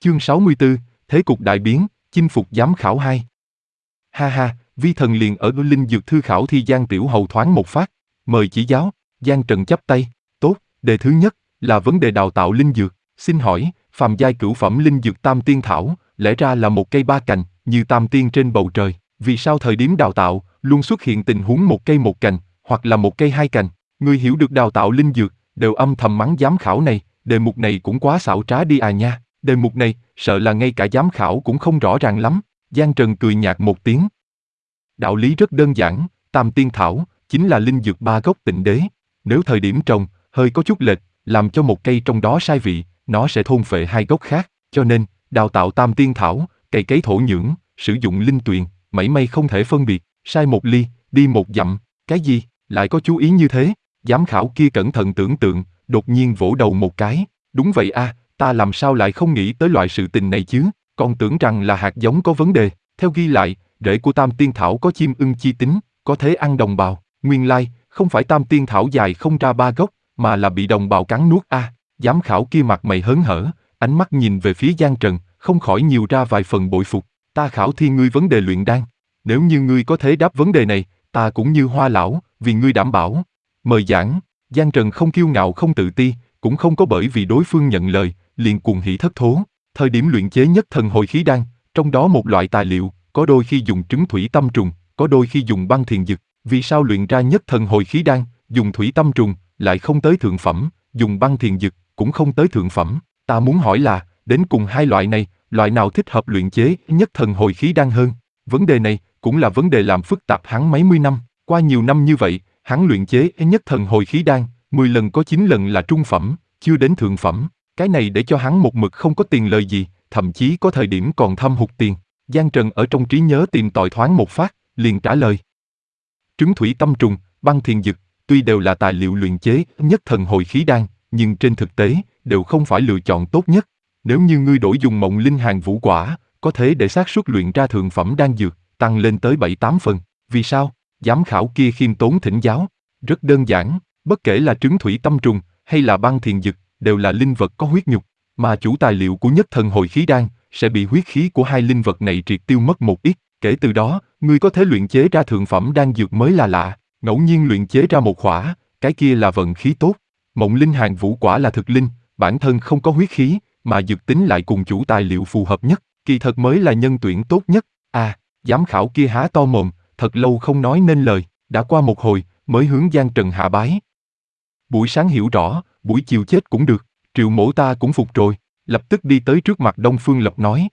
Chương 64, Thế cục đại biến, chinh phục giám khảo 2. Ha ha, vi thần liền ở linh dược thư khảo thi Giang Tiểu Hầu thoáng một phát, mời chỉ giáo. Giang Trần chắp tay, tốt, đề thứ nhất là vấn đề đào tạo linh dược. Xin hỏi, phàm giai cửu phẩm linh dược tam tiên thảo, lẽ ra là một cây ba cành, như tam tiên trên bầu trời. Vì sao thời điểm đào tạo, luôn xuất hiện tình huống một cây một cành, hoặc là một cây hai cành? Người hiểu được đào tạo linh dược, đều âm thầm mắng giám khảo này, đề mục này cũng quá xảo trá đi à nha. Đề mục này, sợ là ngay cả giám khảo cũng không rõ ràng lắm. Giang Trần cười nhạt một tiếng. Đạo lý rất đơn giản, tam tiên thảo, chính là linh dược ba gốc tịnh đế. Nếu thời điểm trồng, hơi có chút lệch, làm cho một cây trong đó sai vị, nó sẽ thôn phệ hai gốc khác. Cho nên, đào tạo tam tiên thảo, cày cấy thổ nhưỡng, sử dụng linh tuyền, mảy may không thể phân biệt, sai một ly, đi một dặm. Cái gì, lại có chú ý như thế? Giám khảo kia cẩn thận tưởng tượng, đột nhiên vỗ đầu một cái. Đúng vậy a, ta làm sao lại không nghĩ tới loại sự tình này chứ, còn tưởng rằng là hạt giống có vấn đề. Theo ghi lại, rễ của tam tiên thảo có chim ưng chi tính, có thể ăn đồng bào. Nguyên lai, không phải tam tiên thảo dài không ra ba gốc, mà là bị đồng bào cắn nuốt a. Giám khảo kia mặt mày hớn hở, ánh mắt nhìn về phía Giang Trần, không khỏi nhiều ra vài phần bội phục. Ta khảo thi ngươi vấn đề luyện đan. Nếu như ngươi có thể đáp vấn đề này, ta cũng như Hoa lão, vì ngươi đảm bảo. Mời giảng. Giang Trần không kiêu ngạo không tự ti, cũng không có bởi vì đối phương nhận lời, liền cuồng hỉ thất thố. Thời điểm luyện chế nhất thần hồi khí đan, trong đó một loại tài liệu, có đôi khi dùng trứng thủy tâm trùng, có đôi khi dùng băng thiền dược. Vì sao luyện ra nhất thần hồi khí đan, dùng thủy tâm trùng, lại không tới thượng phẩm, dùng băng thiền dược, cũng không tới thượng phẩm? Ta muốn hỏi là, đến cùng hai loại này, loại nào thích hợp luyện chế nhất thần hồi khí đan hơn? Vấn đề này, cũng là vấn đề làm phức tạp hắn mấy mươi năm. Qua nhiều năm như vậy, hắn luyện chế nhất thần hồi khí đan, 10 lần có 9 lần là trung phẩm, chưa đến thượng phẩm. Cái này để cho hắn một mực không có tiền lời gì, thậm chí có thời điểm còn thâm hụt tiền. Giang Trần ở trong trí nhớ tìm tòi thoáng một phát, liền trả lời. Trứng thủy tâm trùng, băng thiền dược, tuy đều là tài liệu luyện chế nhất thần hồi khí đan, nhưng trên thực tế, đều không phải lựa chọn tốt nhất. Nếu như ngươi đổi dùng mộng linh hàng vũ quả, có thể để xác suất luyện ra thượng phẩm đan dược, tăng lên tới 7-8 phần. Vì sao? Giám khảo kia khiêm tốn thỉnh giáo. Rất đơn giản, bất kể là trứng thủy tâm trùng, hay là băng thiền dược, đều là linh vật có huyết nhục, mà chủ tài liệu của nhất thần hồi khí đan, sẽ bị huyết khí của hai linh vật này triệt tiêu mất một ít. Kể từ đó, ngươi có thể luyện chế ra thượng phẩm đan dược mới là lạ, ngẫu nhiên luyện chế ra một khỏa, cái kia là vận khí tốt. Mộng linh hàng vũ quả là thực linh, bản thân không có huyết khí, mà dược tính lại cùng chủ tài liệu phù hợp nhất, kỳ thật mới là nhân tuyển tốt nhất. À, giám khảo kia há to mồm, thật lâu không nói nên lời, đã qua một hồi, mới hướng Giang Trần hạ bái. Buổi sáng hiểu rõ, buổi chiều chết cũng được, Triệu mổ ta cũng phục rồi, lập tức đi tới trước mặt Đông Phương Lập nói.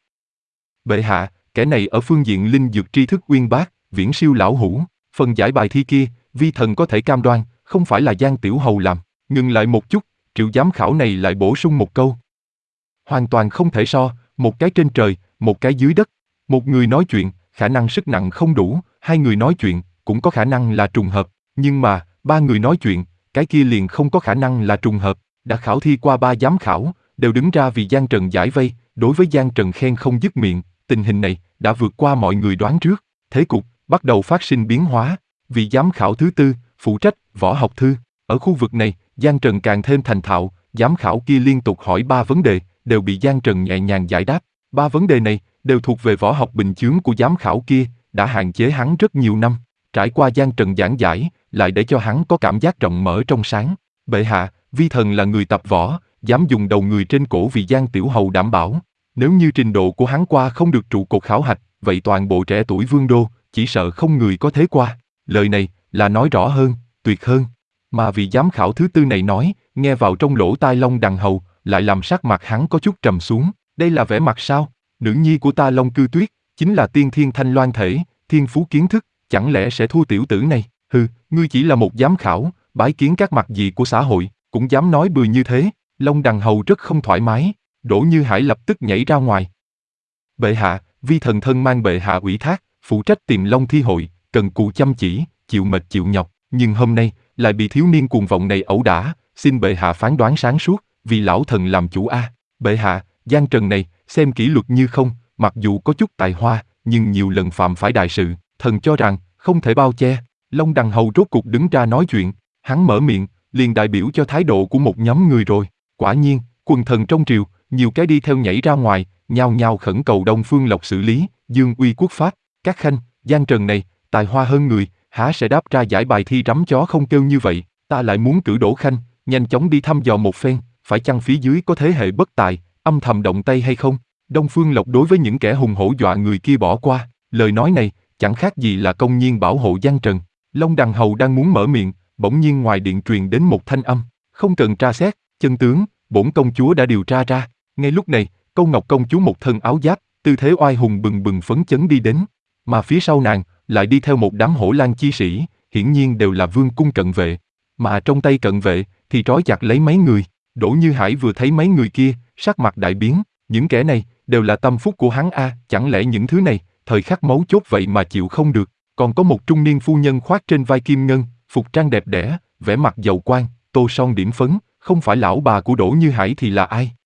Bệ hạ, kẻ này ở phương diện linh dược tri thức uyên bác, viễn siêu lão hủ, phần giải bài thi kia, vi thần có thể cam đoan, không phải là Giang Tiểu Hầu làm. Ngừng lại một chút, Triệu giám khảo này lại bổ sung một câu. Hoàn toàn không thể so, một cái trên trời, một cái dưới đất. Một người nói chuyện, khả năng sức nặng không đủ, hai người nói chuyện, cũng có khả năng là trùng hợp, nhưng mà, ba người nói chuyện, cái kia liền không có khả năng là trùng hợp. Đã khảo thi qua ba giám khảo, đều đứng ra vì Giang Trần giải vây, đối với Giang Trần khen không dứt miệng, tình hình này, đã vượt qua mọi người đoán trước. Thế cục, bắt đầu phát sinh biến hóa, vị giám khảo thứ tư, phụ trách, võ học thư. Ở khu vực này, Giang Trần càng thêm thành thạo, giám khảo kia liên tục hỏi ba vấn đề, đều bị Giang Trần nhẹ nhàng giải đáp. Ba vấn đề này, đều thuộc về võ học bình chướng của giám khảo kia, đã hạn chế hắn rất nhiều năm. Trải qua Giang Trần giảng giải, lại để cho hắn có cảm giác rộng mở trong sáng. Bệ hạ, vi thần là người tập võ, dám dùng đầu người trên cổ vì Giang Tiểu Hầu đảm bảo. Nếu như trình độ của hắn qua không được trụ cột khảo hạch, vậy toàn bộ trẻ tuổi vương đô, chỉ sợ không người có thế qua. Lời này, là nói rõ hơn, tuyệt hơn. Mà vị giám khảo thứ tư này nói, nghe vào trong lỗ tai Long Đằng Hầu, lại làm sắc mặt hắn có chút trầm xuống. Đây là vẻ mặt sao? Nữ nhi của ta Long Cư Tuyết, chính là tiên thiên thanh loan thể, thiên phú kiến thức, chẳng lẽ sẽ thua tiểu tử này? Hừ, ngươi chỉ là một giám khảo, bái kiến các mặt gì của xã hội, cũng dám nói bừa như thế. Long Đằng Hầu rất không thoải mái, Đỗ Như Hải lập tức nhảy ra ngoài. Bệ hạ, vi thần thân mang bệ hạ ủy thác, phụ trách tìm Long Thi hội, cần cù chăm chỉ, chịu mệt chịu nhọc, nhưng hôm nay, lại bị thiếu niên cuồng vọng này ẩu đả, xin bệ hạ phán đoán sáng suốt, vì lão thần làm chủ a. Bệ hạ, Giang Trần này, xem kỷ luật như không, mặc dù có chút tài hoa, nhưng nhiều lần phạm phải đại sự, thần cho rằng, không thể bao che. Long Đằng Hầu rốt cục đứng ra nói chuyện, hắn mở miệng, liền đại biểu cho thái độ của một nhóm người rồi. Quả nhiên, quần thần trong triều, nhiều cái đi theo nhảy ra ngoài, nhao nhao khẩn cầu Đông Phương Lộc xử lý, dương uy quốc pháp. Các khanh, Giang Trần này, tài hoa hơn người, há sẽ đáp ra giải bài thi rắm chó không kêu như vậy, ta lại muốn cử Đỗ Khanh, nhanh chóng đi thăm dò một phen, phải chăng phía dưới có thế hệ bất tài, âm thầm động tay hay không? Đông Phương Lộc đối với những kẻ hùng hổ dọa người kia bỏ qua, lời nói này, chẳng khác gì là công nhiên bảo hộ Giang Trần. Long Đằng Hầu đang muốn mở miệng, bỗng nhiên ngoài điện truyền đến một thanh âm, không cần tra xét, chân tướng, bổn công chúa đã điều tra ra. Ngay lúc này, Câu Ngọc công chúa một thân áo giáp, tư thế oai hùng bừng bừng phấn chấn đi đến, mà phía sau nàng lại đi theo một đám hổ lang chi sĩ, hiển nhiên đều là vương cung cận vệ, mà trong tay cận vệ thì trói chặt lấy mấy người. Đỗ Như Hải vừa thấy mấy người kia, sắc mặt đại biến, những kẻ này đều là tâm phúc của hắn a, chẳng lẽ những thứ này thời khắc mấu chốt vậy mà chịu không được? Còn có một trung niên phu nhân khoác trên vai kim ngân, phục trang đẹp đẽ, vẻ mặt giàu quan, tô son điểm phấn, không phải lão bà của Đỗ Như Hải thì là ai?